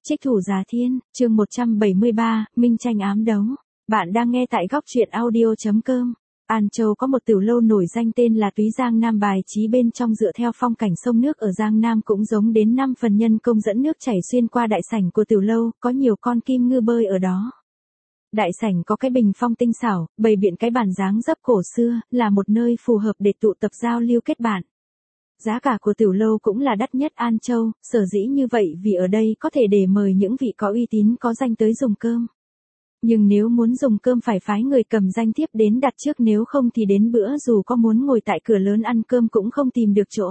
Trích thủ Giá Thiên, chương 173, Minh tranh ám đấu. Bạn đang nghe tại góc truyện audio.com. An Châu có một tiểu lâu nổi danh tên là Túy Giang Nam, bài trí bên trong dựa theo phong cảnh sông nước ở Giang Nam cũng giống đến 5 phần nhân công dẫn nước chảy xuyên qua đại sảnh của tiểu lâu, có nhiều con kim ngư bơi ở đó. Đại sảnh có cái bình phong tinh xảo, bày biện cái bàn dáng dấp cổ xưa, là một nơi phù hợp để tụ tập giao lưu kết bạn. Giá cả của tiểu lâu cũng là đắt nhất An Châu, sở dĩ như vậy vì ở đây có thể để mời những vị có uy tín có danh tới dùng cơm. Nhưng nếu muốn dùng cơm phải phái người cầm danh thiếp đến đặt trước, nếu không thì đến bữa dù có muốn ngồi tại cửa lớn ăn cơm cũng không tìm được chỗ.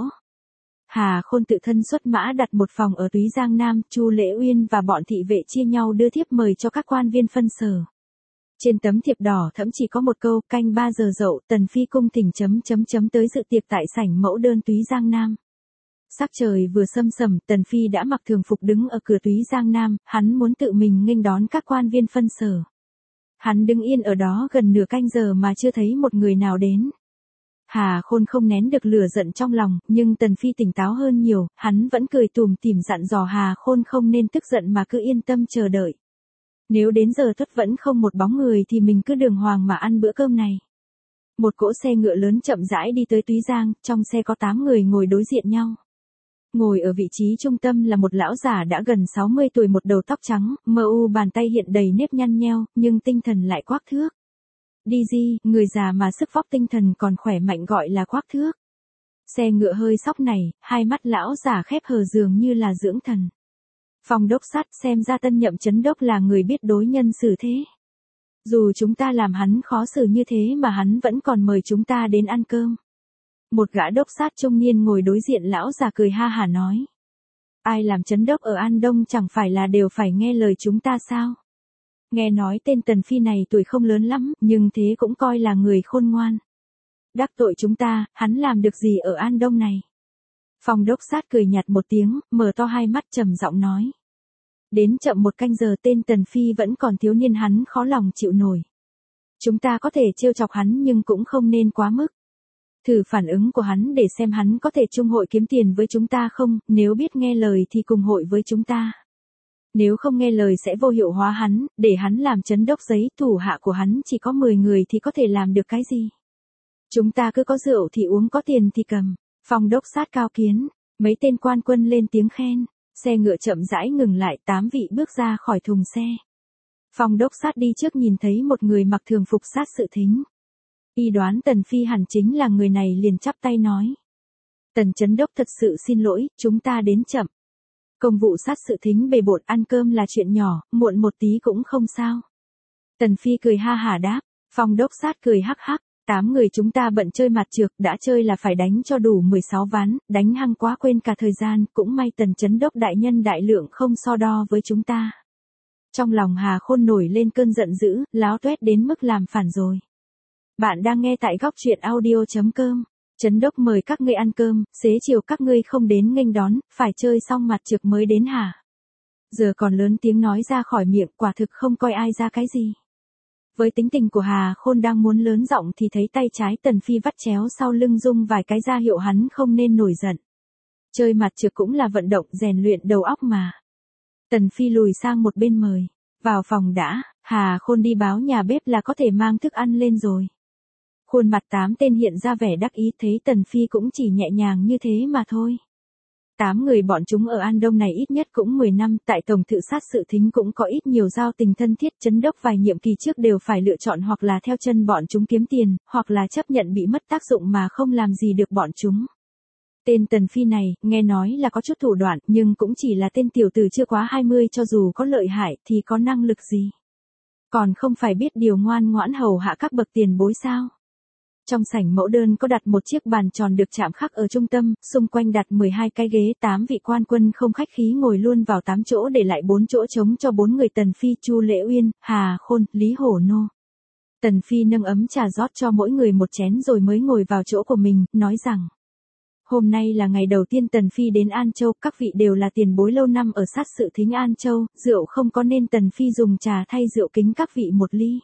Hà Khôn tự thân xuất mã đặt một phòng ở Túy Giang Nam, Chu Lễ Uyên và bọn thị vệ chia nhau đưa thiếp mời cho các quan viên phân sở. Trên tấm thiệp đỏ thẫm chỉ có một câu: canh 3 giờ dậu, Tần Phi cung thỉnh ... tới dự tiệc tại sảnh mẫu đơn Túy Giang Nam. Sắc trời vừa sâm sẩm, Tần Phi đã mặc thường phục đứng ở cửa Túy Giang Nam, hắn muốn tự mình nghênh đón các quan viên phân sở. Hắn đứng yên ở đó gần nửa canh giờ mà chưa thấy một người nào đến. Hà Khôn không nén được lửa giận trong lòng, nhưng Tần Phi tỉnh táo hơn nhiều, hắn vẫn cười tủm tỉm dặn dò Hà Khôn không nên tức giận mà cứ yên tâm chờ đợi. Nếu đến giờ tuất vẫn không một bóng người thì mình cứ đường hoàng mà ăn bữa cơm này. Một cỗ xe ngựa lớn chậm rãi đi tới Túy Giang, trong xe có 8 người ngồi đối diện nhau. Ngồi ở vị trí trung tâm là một lão giả đã gần 60 tuổi, một đầu tóc trắng, mờ u, bàn tay hiện đầy nếp nhăn nheo, nhưng tinh thần lại quắc thước. Đi di, người già mà sức vóc tinh thần còn khỏe mạnh gọi là quắc thước. Xe ngựa hơi sóc này, hai mắt lão giả khép hờ dường như là dưỡng thần. Phòng đốc sát, xem ra tân nhậm trấn đốc là người biết đối nhân xử thế. Dù chúng ta làm hắn khó xử như thế mà hắn vẫn còn mời chúng ta đến ăn cơm. Một gã đốc sát trung niên ngồi đối diện lão già cười ha hả nói. Ai làm trấn đốc ở An Đông chẳng phải là đều phải nghe lời chúng ta sao? Nghe nói tên Tần Phi này tuổi không lớn lắm, nhưng thế cũng coi là người khôn ngoan. Đắc tội chúng ta, hắn làm được gì ở An Đông này? Phòng đốc sát cười nhạt một tiếng, mở to hai mắt trầm giọng nói. Đến chậm một canh giờ, tên Tần Phi vẫn còn thiếu niên, hắn khó lòng chịu nổi. Chúng ta có thể trêu chọc hắn nhưng cũng không nên quá mức. Thử phản ứng của hắn để xem hắn có thể chung hội kiếm tiền với chúng ta không, nếu biết nghe lời thì cùng hội với chúng ta. Nếu không nghe lời sẽ vô hiệu hóa hắn, để hắn làm trấn đốc giấy, thủ hạ của hắn chỉ có 10 người thì có thể làm được cái gì. Chúng ta cứ có rượu thì uống, có tiền thì cầm. Phòng đốc sát cao kiến, mấy tên quan quân lên tiếng khen, xe ngựa chậm rãi ngừng lại, 8 vị bước ra khỏi thùng xe. Phòng đốc sát đi trước nhìn thấy một người mặc thường phục sát sự thính. Y đoán Tần Phi hẳn chính là người này liền chắp tay nói. Tần trấn đốc thật sự xin lỗi, chúng ta đến chậm. Công vụ sát sự thính bề bộn, ăn cơm là chuyện nhỏ, muộn một tí cũng không sao. Tần Phi cười ha hả đáp, phòng đốc sát cười hắc hắc. 8 người chúng ta bận chơi mặt trược, đã chơi là phải đánh cho đủ 16 ván, đánh hăng quá quên cả thời gian, cũng may Tần trấn đốc đại nhân đại lượng không so đo với chúng ta. Trong lòng Hà Khôn nổi lên cơn giận dữ, láo tuét đến mức làm phản rồi. Bạn đang nghe tại góc truyện audio.com. Trấn đốc mời các ngươi ăn cơm, xế chiều các ngươi không đến nghênh đón, phải chơi xong mặt trược mới đến hả? Giờ còn lớn tiếng nói ra khỏi miệng, quả thực không coi ai ra cái gì. Với tính tình của Hà Khôn đang muốn lớn giọng thì thấy tay trái Tần Phi vắt chéo sau lưng rung vài cái ra hiệu hắn không nên nổi giận. Chơi mặt trược cũng là vận động rèn luyện đầu óc mà. Tần Phi lùi sang một bên mời. Vào phòng đã, Hà Khôn đi báo nhà bếp là có thể mang thức ăn lên rồi. Khuôn mặt 8 tên hiện ra vẻ đắc ý, thấy Tần Phi cũng chỉ nhẹ nhàng như thế mà thôi. 8 người bọn chúng ở An Đông này ít nhất cũng 10 năm, tại tổng thự sát sự thính cũng có ít nhiều giao tình thân thiết, trấn đốc vài nhiệm kỳ trước đều phải lựa chọn hoặc là theo chân bọn chúng kiếm tiền, hoặc là chấp nhận bị mất tác dụng mà không làm gì được bọn chúng. Tên Tần Phi này, nghe nói là có chút thủ đoạn, nhưng cũng chỉ là tên tiểu tử chưa quá 20, cho dù có lợi hại thì có năng lực gì. Còn không phải biết điều ngoan ngoãn hầu hạ các bậc tiền bối sao. Trong sảnh mẫu đơn có đặt một chiếc bàn tròn được chạm khắc ở trung tâm, xung quanh đặt 12 cái ghế, 8 vị quan quân không khách khí ngồi luôn vào 8 chỗ, để lại 4 chỗ trống cho 4 người Tần Phi, Chu Lễ Uyên, Hà Khôn, Lý Hổ Nô. Tần Phi nâng ấm trà rót cho mỗi người một chén rồi mới ngồi vào chỗ của mình, nói rằng. Hôm nay là ngày đầu tiên Tần Phi đến An Châu, các vị đều là tiền bối lâu năm ở sát sự thính An Châu, rượu không có nên Tần Phi dùng trà thay rượu kính các vị một ly.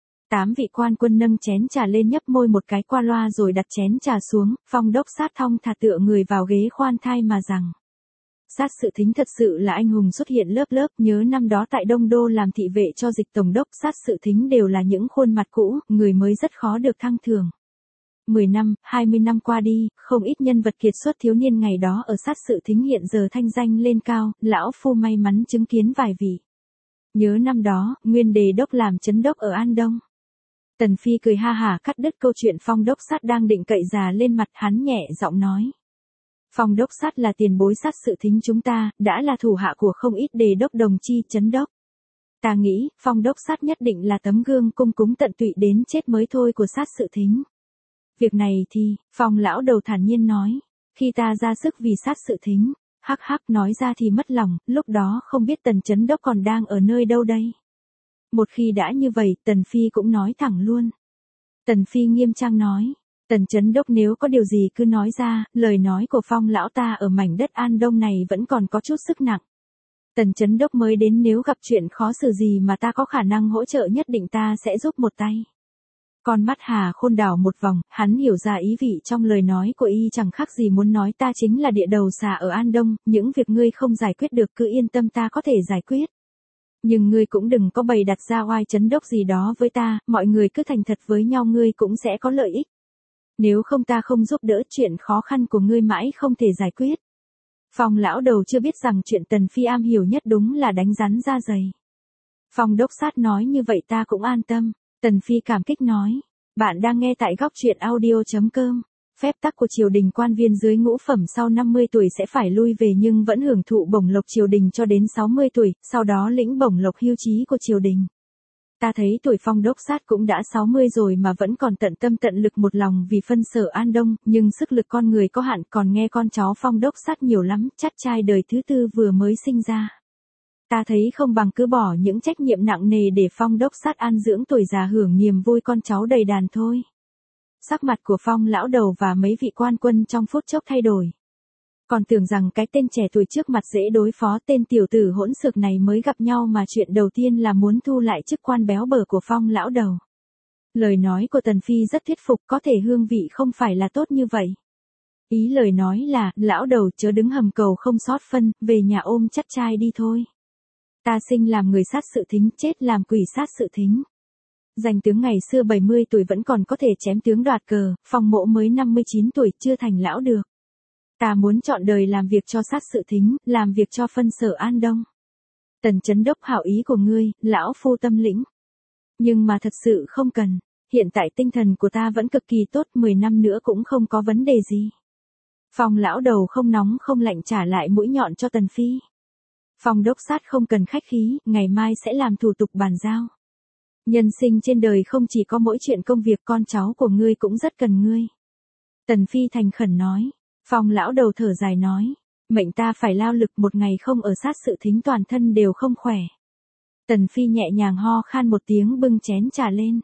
8 vị quan quân nâng chén trà lên nhấp môi một cái qua loa rồi đặt chén trà xuống, phòng đốc sát thong thả tựa người vào ghế khoan thai mà rằng. Sát Sự Thính thật sự là anh hùng xuất hiện lớp lớp, nhớ năm đó tại Đông Đô làm thị vệ cho Dịch tổng đốc, Sát Sự Thính đều là những khuôn mặt cũ, người mới rất khó được thăng thưởng. 10 năm, 20 năm qua đi, không ít nhân vật kiệt xuất thiếu niên ngày đó ở Sát Sự Thính hiện giờ thanh danh lên cao, lão phu may mắn chứng kiến vài vị. Nhớ năm đó, Nguyên Đề đốc làm trấn đốc ở An Đông. Tần Phi cười ha hả cắt đứt câu chuyện Phong đốc Sát đang định cậy già lên mặt, hắn nhẹ giọng nói. Phong đốc Sát là tiền bối Sát Sự Thính chúng ta, đã là thủ hạ của không ít đề đốc đồng chi trấn đốc. Ta nghĩ, Phong đốc Sát nhất định là tấm gương cung cúng tận tụy đến chết mới thôi của Sát Sự Thính. Việc này thì, Phong lão đầu thản nhiên nói, khi ta ra sức vì Sát Sự Thính, hắc hắc nói ra thì mất lòng, lúc đó không biết Tần trấn đốc còn đang ở nơi đâu đây. Một khi đã như vậy, Tần Phi cũng nói thẳng luôn. Tần Phi nghiêm trang nói, Tần trấn đốc nếu có điều gì cứ nói ra, lời nói của Phong lão ta ở mảnh đất An Đông này vẫn còn có chút sức nặng. Tần trấn đốc mới đến, nếu gặp chuyện khó xử gì mà ta có khả năng hỗ trợ nhất định ta sẽ giúp một tay. Con mắt Hà Khôn đảo một vòng, hắn hiểu ra ý vị trong lời nói của y chẳng khác gì muốn nói ta chính là địa đầu xà ở An Đông, những việc ngươi không giải quyết được cứ yên tâm ta có thể giải quyết. Nhưng ngươi cũng đừng có bày đặt ra oai trấn đốc gì đó với ta, mọi người cứ thành thật với nhau ngươi cũng sẽ có lợi ích. Nếu không ta không giúp đỡ, chuyện khó khăn của ngươi mãi không thể giải quyết. Phong lão đầu chưa biết rằng chuyện Tần Phi am hiểu nhất đúng là đánh rắn ra giày. Phong đốc Sát nói như vậy ta cũng an tâm. Tần Phi cảm kích nói, bạn đang nghe tại góc truyện audio.com. Phép tắc của triều đình, quan viên dưới ngũ phẩm sau 50 tuổi sẽ phải lui về nhưng vẫn hưởng thụ bổng lộc triều đình cho đến 60 tuổi, sau đó lĩnh bổng lộc hưu trí của triều đình. Ta thấy tuổi Phong đốc Sát cũng đã 60 rồi mà vẫn còn tận tâm tận lực một lòng vì phân sở An Đông, nhưng sức lực con người có hạn, còn nghe con cháu Phong đốc Sát nhiều lắm, chắt trai đời thứ tư vừa mới sinh ra. Ta thấy không bằng cứ bỏ những trách nhiệm nặng nề để Phong đốc Sát an dưỡng tuổi già hưởng niềm vui con cháu đầy đàn thôi. Sắc mặt của Phong lão đầu và mấy vị quan quân trong phút chốc thay đổi. Còn tưởng rằng cái tên trẻ tuổi trước mặt dễ đối phó, tên tiểu tử hỗn xược này mới gặp nhau mà chuyện đầu tiên là muốn thu lại chức quan béo bở của Phong lão đầu. Lời nói của Tần Phi rất thuyết phục, có thể hương vị không phải là tốt như vậy. Ý lời nói là, lão đầu chớ đứng hầm cầu không sót phân, về nhà ôm chắt trai đi thôi. Ta sinh làm người Sát Sự Thính, chết làm quỷ Sát Sự Thính. Danh tướng ngày xưa 70 tuổi vẫn còn có thể chém tướng đoạt cờ, Phong mỗ mới 59 tuổi chưa thành lão được. Ta muốn chọn đời làm việc cho Sát Sự Thính, làm việc cho phân sở An Đông. Tần trấn đốc hảo ý của ngươi, lão phu tâm lĩnh. Nhưng mà thật sự không cần, hiện tại tinh thần của ta vẫn cực kỳ tốt, 10 năm nữa cũng không có vấn đề gì. Phong lão đầu không nóng không lạnh trả lại mũi nhọn cho Tần Phi. Phong đốc Sát không cần khách khí, ngày mai sẽ làm thủ tục bàn giao. Nhân sinh trên đời không chỉ có mỗi chuyện công việc, con cháu của ngươi cũng rất cần ngươi. Tần Phi thành khẩn nói. Phong lão đầu thở dài nói, mệnh ta phải lao lực, một ngày không ở Sát Sự Thính toàn thân đều không khỏe. Tần Phi nhẹ nhàng ho khan một tiếng bưng chén trà lên.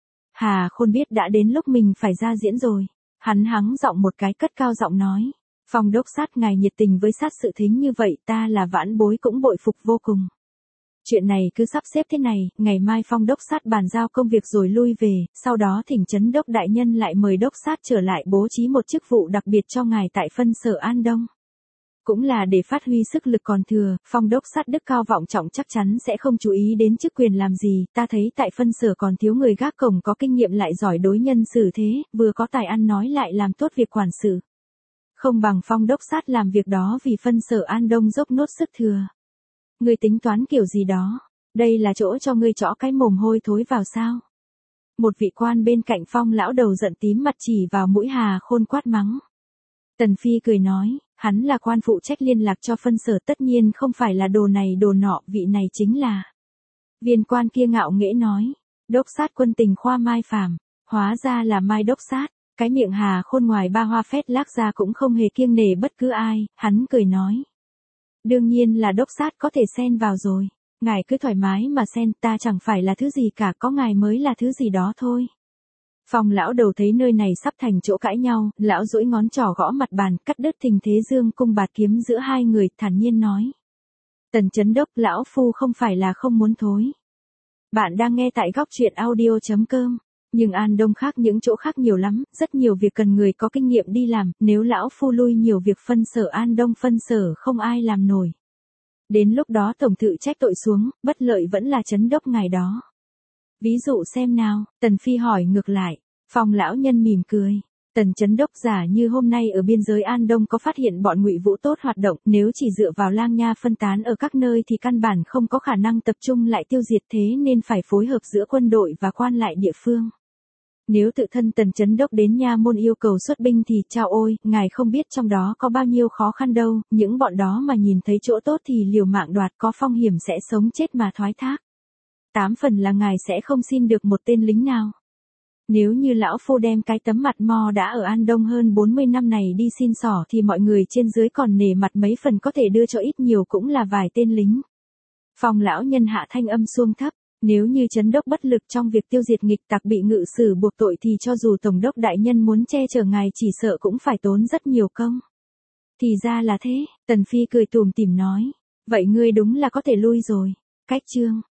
Hà Khôn biết đã đến lúc mình phải ra diễn rồi. Hắn hắng giọng một cái cất cao giọng nói. Phong đốc Sát ngài nhiệt tình với Sát Sự Thính như vậy, ta là vãn bối cũng bội phục vô cùng. Chuyện này cứ sắp xếp thế này, ngày mai Phong đốc Sát bàn giao công việc rồi lui về, sau đó thỉnh trấn đốc đại nhân lại mời đốc Sát trở lại bố trí một chức vụ đặc biệt cho ngài tại phân sở An Đông. Cũng là để phát huy sức lực còn thừa, Phong đốc Sát đức cao vọng trọng chắc chắn sẽ không chú ý đến chức quyền làm gì, ta thấy tại phân sở còn thiếu người gác cổng có kinh nghiệm lại giỏi đối nhân xử thế, vừa có tài ăn nói lại làm tốt việc quản sự. Không bằng Phong đốc Sát làm việc đó vì phân sở An Đông dốc nốt sức thừa. Ngươi tính toán kiểu gì đó, đây là chỗ cho ngươi chõ cái mồm hôi thối vào sao? Một vị quan bên cạnh Phong lão đầu giận tím mặt chỉ vào mũi Hà Khôn quát mắng. Tần Phi cười nói, hắn là quan phụ trách liên lạc cho phân sở, tất nhiên không phải là đồ này đồ nọ, vị này chính là. Viên quan kia ngạo nghễ nói, đốc sát quân tình khoa Mai Phàm, hóa ra là Mai đốc sát. Cái miệng Hà Khôn ngoài ba hoa phét lác ra cũng không hề kiêng nể bất cứ ai, hắn cười nói. Đương nhiên là đốc sát có thể xen vào rồi, ngài cứ thoải mái mà xen, ta chẳng phải là thứ gì cả, có ngài mới là thứ gì đó thôi. Phong lão đầu thấy nơi này sắp thành chỗ cãi nhau, lão duỗi ngón trỏ gõ mặt bàn, cắt đứt tình thế dương cung bạt kiếm giữa hai người, thản nhiên nói. Tần trấn đốc, lão phu không phải là không muốn thối. Bạn đang nghe tại góc truyện audio.com. Nhưng An Đông khác những chỗ khác nhiều lắm, rất nhiều việc cần người có kinh nghiệm đi làm, nếu lão phu lui nhiều việc phân sở An Đông phân sở không ai làm nổi. Đến lúc đó tổng thự trách tội xuống, bất lợi vẫn là trấn đốc ngài đó. Ví dụ xem nào, Tần Phi hỏi ngược lại. Phong lão nhân mỉm cười. Tần trấn đốc giả như hôm nay ở biên giới An Đông có phát hiện bọn Ngụy Vũ tốt hoạt động, nếu chỉ dựa vào lang nha phân tán ở các nơi thì căn bản không có khả năng tập trung lại tiêu diệt, thế nên phải phối hợp giữa quân đội và quan lại địa phương. Nếu tự thân Tần trấn đốc đến nha môn yêu cầu xuất binh thì chao ôi, ngài không biết trong đó có bao nhiêu khó khăn đâu, những bọn đó mà nhìn thấy chỗ tốt thì liều mạng đoạt, có phong hiểm sẽ sống chết mà thoái thác. 8 phần là ngài sẽ không xin được một tên lính nào. Nếu như lão phu đem cái tấm mặt mo đã ở An Đông hơn 40 năm này đi xin xỏ thì mọi người trên dưới còn nể mặt mấy phần, có thể đưa cho ít nhiều cũng là vài tên lính. Phong lão nhân hạ thanh âm xuông thấp, nếu như trấn đốc bất lực trong việc tiêu diệt nghịch tặc bị ngự sử buộc tội thì cho dù tổng đốc đại nhân muốn che chở ngài chỉ sợ cũng phải tốn rất nhiều công. Thì ra là thế, Tần Phi cười tủm tỉm nói, vậy ngươi đúng là có thể lui rồi. Cách chương